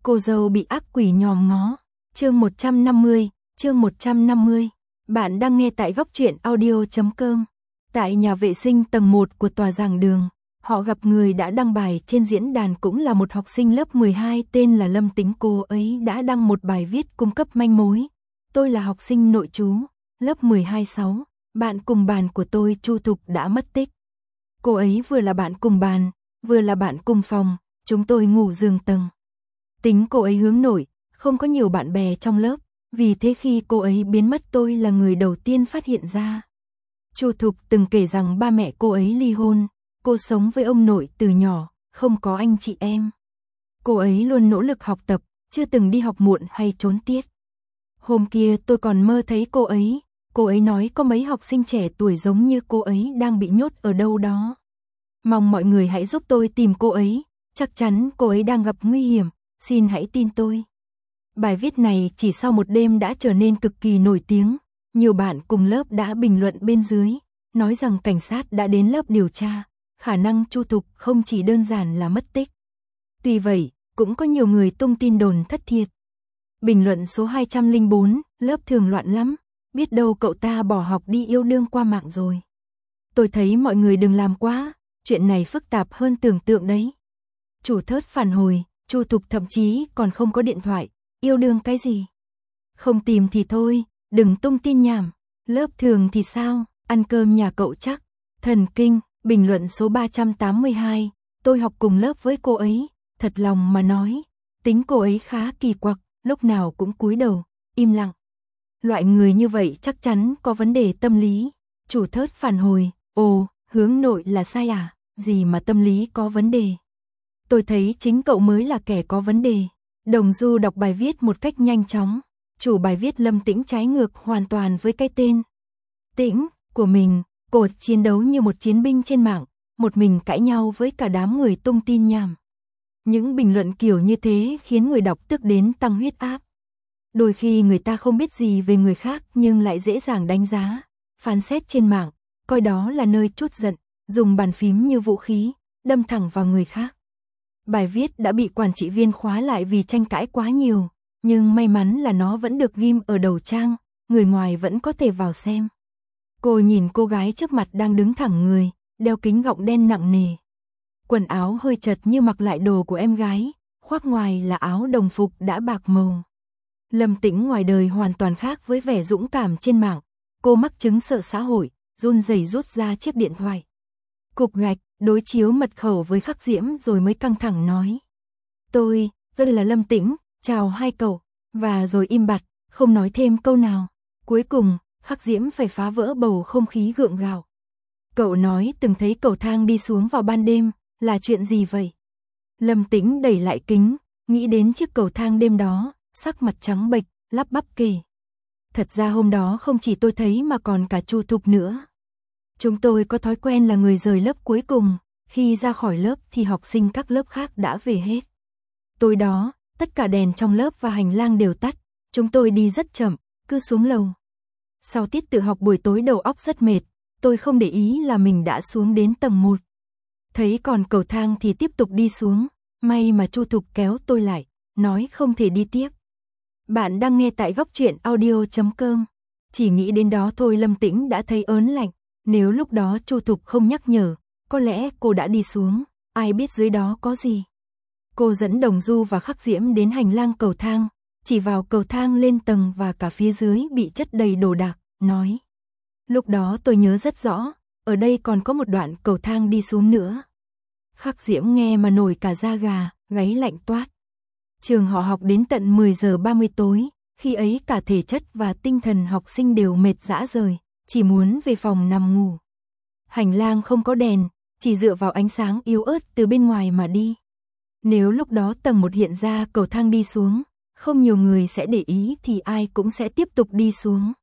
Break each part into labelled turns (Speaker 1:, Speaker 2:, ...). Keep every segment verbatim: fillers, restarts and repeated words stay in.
Speaker 1: Cô dâu bị ác quỷ nhòm ngó. Chương một trăm năm mươi, chương một trăm năm mươi. Bạn đang nghe tại góc truyện audio chấm com. Tại nhà vệ sinh tầng một của tòa giảng đường, họ gặp người đã đăng bài trên diễn đàn, cũng là một học sinh lớp mười hai tên là Lâm Tĩnh. Cô ấy đã đăng một bài viết cung cấp manh mối. Tôi là học sinh nội trú, lớp mười hai sáu, bạn cùng bàn của tôi Chu Thục đã mất tích. Cô ấy vừa là bạn cùng bàn, vừa là bạn cùng phòng, chúng tôi ngủ giường tầng. Tính cô ấy hướng nội, không có nhiều bạn bè trong lớp, vì thế khi cô ấy biến mất tôi là người đầu tiên phát hiện ra. Chu Thục từng kể rằng ba mẹ cô ấy ly hôn, cô sống với ông nội từ nhỏ, không có anh chị em. Cô ấy luôn nỗ lực học tập, chưa từng đi học muộn hay trốn tiết. Hôm kia tôi còn mơ thấy cô ấy, cô ấy nói có mấy học sinh trẻ tuổi giống như cô ấy đang bị nhốt ở đâu đó. Mong mọi người hãy giúp tôi tìm cô ấy, chắc chắn cô ấy đang gặp nguy hiểm, xin hãy tin tôi. Bài viết này chỉ sau một đêm đã trở nên cực kỳ nổi tiếng, nhiều bạn cùng lớp đã bình luận bên dưới, nói rằng cảnh sát đã đến lớp điều tra, khả năng Chu Thục không chỉ đơn giản là mất tích. Tuy vậy, cũng có nhiều người tung tin đồn thất thiệt. Bình luận số hai trăm lẻ bốn, lớp thường loạn lắm, biết đâu cậu ta bỏ học đi yêu đương qua mạng rồi. Tôi thấy mọi người đừng làm quá, chuyện này phức tạp hơn tưởng tượng đấy. Chủ thớt phản hồi, Chu Thục thậm chí còn không có điện thoại, yêu đương cái gì? Không tìm thì thôi, đừng tung tin nhảm. Lớp thường thì sao, ăn cơm nhà cậu chắc. Thần kinh. Bình luận số ba trăm tám mươi hai, tôi học cùng lớp với cô ấy, thật lòng mà nói, tính cô ấy khá kỳ quặc, lúc nào cũng cúi đầu, im lặng. Loại người như vậy chắc chắn có vấn đề tâm lý. Chủ thớt phản hồi, ồ, hướng nội là sai à, gì mà tâm lý có vấn đề. Tôi thấy chính cậu mới là kẻ có vấn đề. Đồng Du đọc bài viết một cách nhanh chóng. Chủ bài viết Lâm Tĩnh trái ngược hoàn toàn với cái tên Tĩnh của mình. Cô chiến đấu như một chiến binh trên mạng, một mình cãi nhau với cả đám người tung tin nhảm. Những bình luận kiểu như thế khiến người đọc tức đến tăng huyết áp. Đôi khi người ta không biết gì về người khác nhưng lại dễ dàng đánh giá, phán xét trên mạng, coi đó là nơi trút giận, dùng bàn phím như vũ khí, đâm thẳng vào người khác. Bài viết đã bị quản trị viên khóa lại vì tranh cãi quá nhiều, nhưng may mắn là nó vẫn được ghim ở đầu trang, người ngoài vẫn có thể vào xem. Cô nhìn cô gái trước mặt đang đứng thẳng người, đeo kính gọng đen nặng nề. Quần áo hơi chật như mặc lại đồ của em gái, khoác ngoài là áo đồng phục đã bạc màu. Lâm Tĩnh ngoài đời hoàn toàn khác với vẻ dũng cảm trên mạng. Cô mắc chứng sợ xã hội, run rẩy rút ra chiếc điện thoại. Cục gạch, đối chiếu mật khẩu với Khắc Diễm rồi mới căng thẳng nói. Tôi, tôi là Lâm Tĩnh, chào hai cậu, và rồi im bặt, không nói thêm câu nào. Cuối cùng, Khắc Diễm phải phá vỡ bầu không khí gượng gạo. Cậu nói từng thấy cầu thang đi xuống vào ban đêm, là chuyện gì vậy? Lâm Tĩnh đẩy lại kính, nghĩ đến chiếc cầu thang đêm đó, sắc mặt trắng bệch, lắp bắp kể. Thật ra hôm đó không chỉ tôi thấy mà còn cả Chu Thục nữa. Chúng tôi có thói quen là người rời lớp cuối cùng, khi ra khỏi lớp thì học sinh các lớp khác đã về hết. Tối đó, tất cả đèn trong lớp và hành lang đều tắt, chúng tôi đi rất chậm, cứ xuống lầu. Sau tiết tự học buổi tối đầu óc rất mệt, tôi không để ý là mình đã xuống đến tầng một. Thấy còn cầu thang thì tiếp tục đi xuống, may mà Chu Thục kéo tôi lại, nói không thể đi tiếp. Bạn đang nghe tại góc truyện audio chấm com. Chỉ nghĩ đến đó thôi Lâm Tĩnh đã thấy ớn lạnh, nếu lúc đó Chu Thục không nhắc nhở, có lẽ cô đã đi xuống, ai biết dưới đó có gì. Cô dẫn Đồng Du và Khắc Diễm đến hành lang cầu thang, chỉ vào cầu thang lên tầng và cả phía dưới bị chất đầy đồ đạc, nói. Lúc đó tôi nhớ rất rõ, ở đây còn có một đoạn cầu thang đi xuống nữa. Khắc Diễm nghe mà nổi cả da gà, gáy lạnh toát. Trường họ học đến tận mười giờ ba mươi tối, khi ấy cả thể chất và tinh thần học sinh đều mệt rã rời, chỉ muốn về phòng nằm ngủ. Hành lang không có đèn, chỉ dựa vào ánh sáng yếu ớt từ bên ngoài mà đi. Nếu lúc đó tầng một hiện ra cầu thang đi xuống, không nhiều người sẽ để ý thì ai cũng sẽ tiếp tục đi xuống.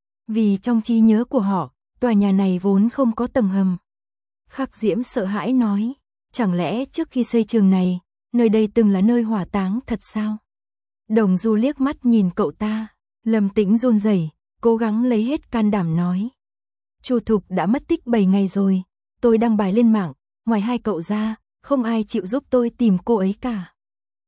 Speaker 1: Vì trong trí nhớ của họ, tòa nhà này vốn không có tầng hầm. Khắc Diễm sợ hãi nói, chẳng lẽ trước khi xây trường này, nơi đây từng là nơi hỏa táng thật sao? Đồng Du liếc mắt nhìn cậu ta, Lâm Tĩnh run rẩy, cố gắng lấy hết can đảm nói. Chu Thục đã mất tích bảy ngày rồi, tôi đăng bài lên mạng, ngoài hai cậu ra, không ai chịu giúp tôi tìm cô ấy cả.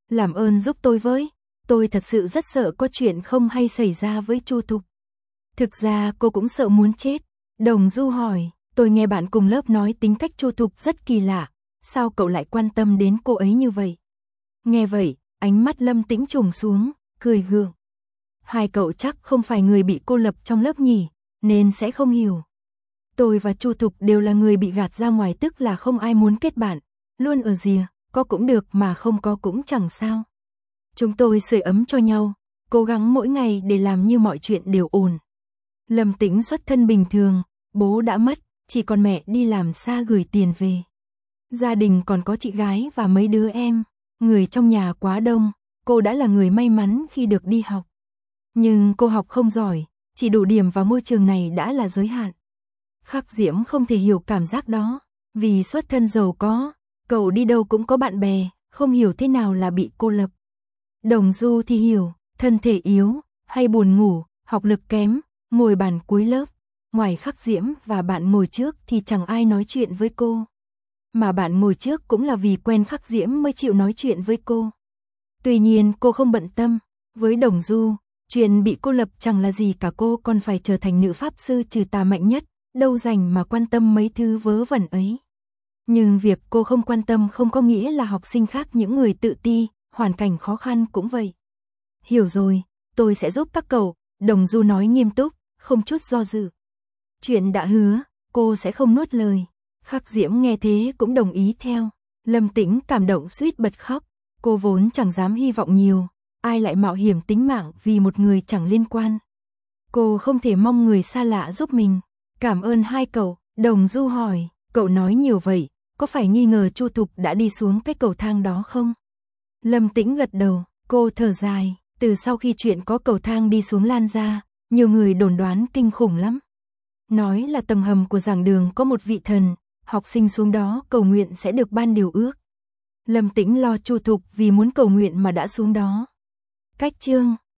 Speaker 1: Làm ơn giúp tôi với, tôi thật sự rất sợ có chuyện không hay xảy ra với Chu Thục. Thực ra cô cũng sợ muốn chết. Đồng Du hỏi, tôi nghe bạn cùng lớp nói tính cách Chu Thục rất kỳ lạ, sao cậu lại quan tâm đến cô ấy như vậy? Nghe vậy, ánh mắt Lâm Tĩnh trùng xuống, cười gượng. Hai cậu chắc không phải người bị cô lập trong lớp nhỉ, nên sẽ không hiểu. Tôi và Chu Thục đều là người bị gạt ra ngoài, tức là không ai muốn kết bạn, luôn ở rìa, có cũng được mà không có cũng chẳng sao. Chúng tôi sưởi ấm cho nhau, cố gắng mỗi ngày để làm như mọi chuyện đều ổn. Lâm Tĩnh xuất thân bình thường, bố đã mất, chỉ còn mẹ đi làm xa gửi tiền về. Gia đình còn có chị gái và mấy đứa em, người trong nhà quá đông, cô đã là người may mắn khi được đi học. Nhưng cô học không giỏi, chỉ đủ điểm vào môi trường này đã là giới hạn. Khắc Diễm không thể hiểu cảm giác đó, vì xuất thân giàu có, cậu đi đâu cũng có bạn bè, không hiểu thế nào là bị cô lập. Đồng Du thì hiểu, thân thể yếu, hay buồn ngủ, học lực kém, ngồi bàn cuối lớp, ngoài Khắc Diễm và bạn ngồi trước thì chẳng ai nói chuyện với cô. Mà bạn ngồi trước cũng là vì quen Khắc Diễm mới chịu nói chuyện với cô. Tuy nhiên cô không bận tâm, với Đồng Du, chuyện bị cô lập chẳng là gì cả, cô còn phải trở thành nữ pháp sư trừ tà mạnh nhất, đâu rảnh mà quan tâm mấy thứ vớ vẩn ấy. Nhưng việc cô không quan tâm không có nghĩa là học sinh khác, những người tự ti, hoàn cảnh khó khăn cũng vậy. Hiểu rồi, tôi sẽ giúp các cậu, Đồng Du nói nghiêm túc, không chút do dự. Chuyện đã hứa, cô sẽ không nuốt lời. Khắc Diễm nghe thế cũng đồng ý theo. Lâm Tĩnh cảm động suýt bật khóc, cô vốn chẳng dám hy vọng nhiều, ai lại mạo hiểm tính mạng vì một người chẳng liên quan. Cô không thể mong người xa lạ giúp mình. Cảm ơn hai cậu, Đồng Du hỏi, cậu nói nhiều vậy, có phải nghi ngờ Chu Thục đã đi xuống cái cầu thang đó không? Lâm Tĩnh gật đầu, cô thở dài, từ sau khi chuyện có cầu thang đi xuống lan ra, nhiều người đồn đoán kinh khủng lắm. Nói là tầng hầm của giảng đường có một vị thần, học sinh xuống đó cầu nguyện sẽ được ban điều ước. Lâm Tĩnh lo Chu Thục vì muốn cầu nguyện mà đã xuống đó. Cách chương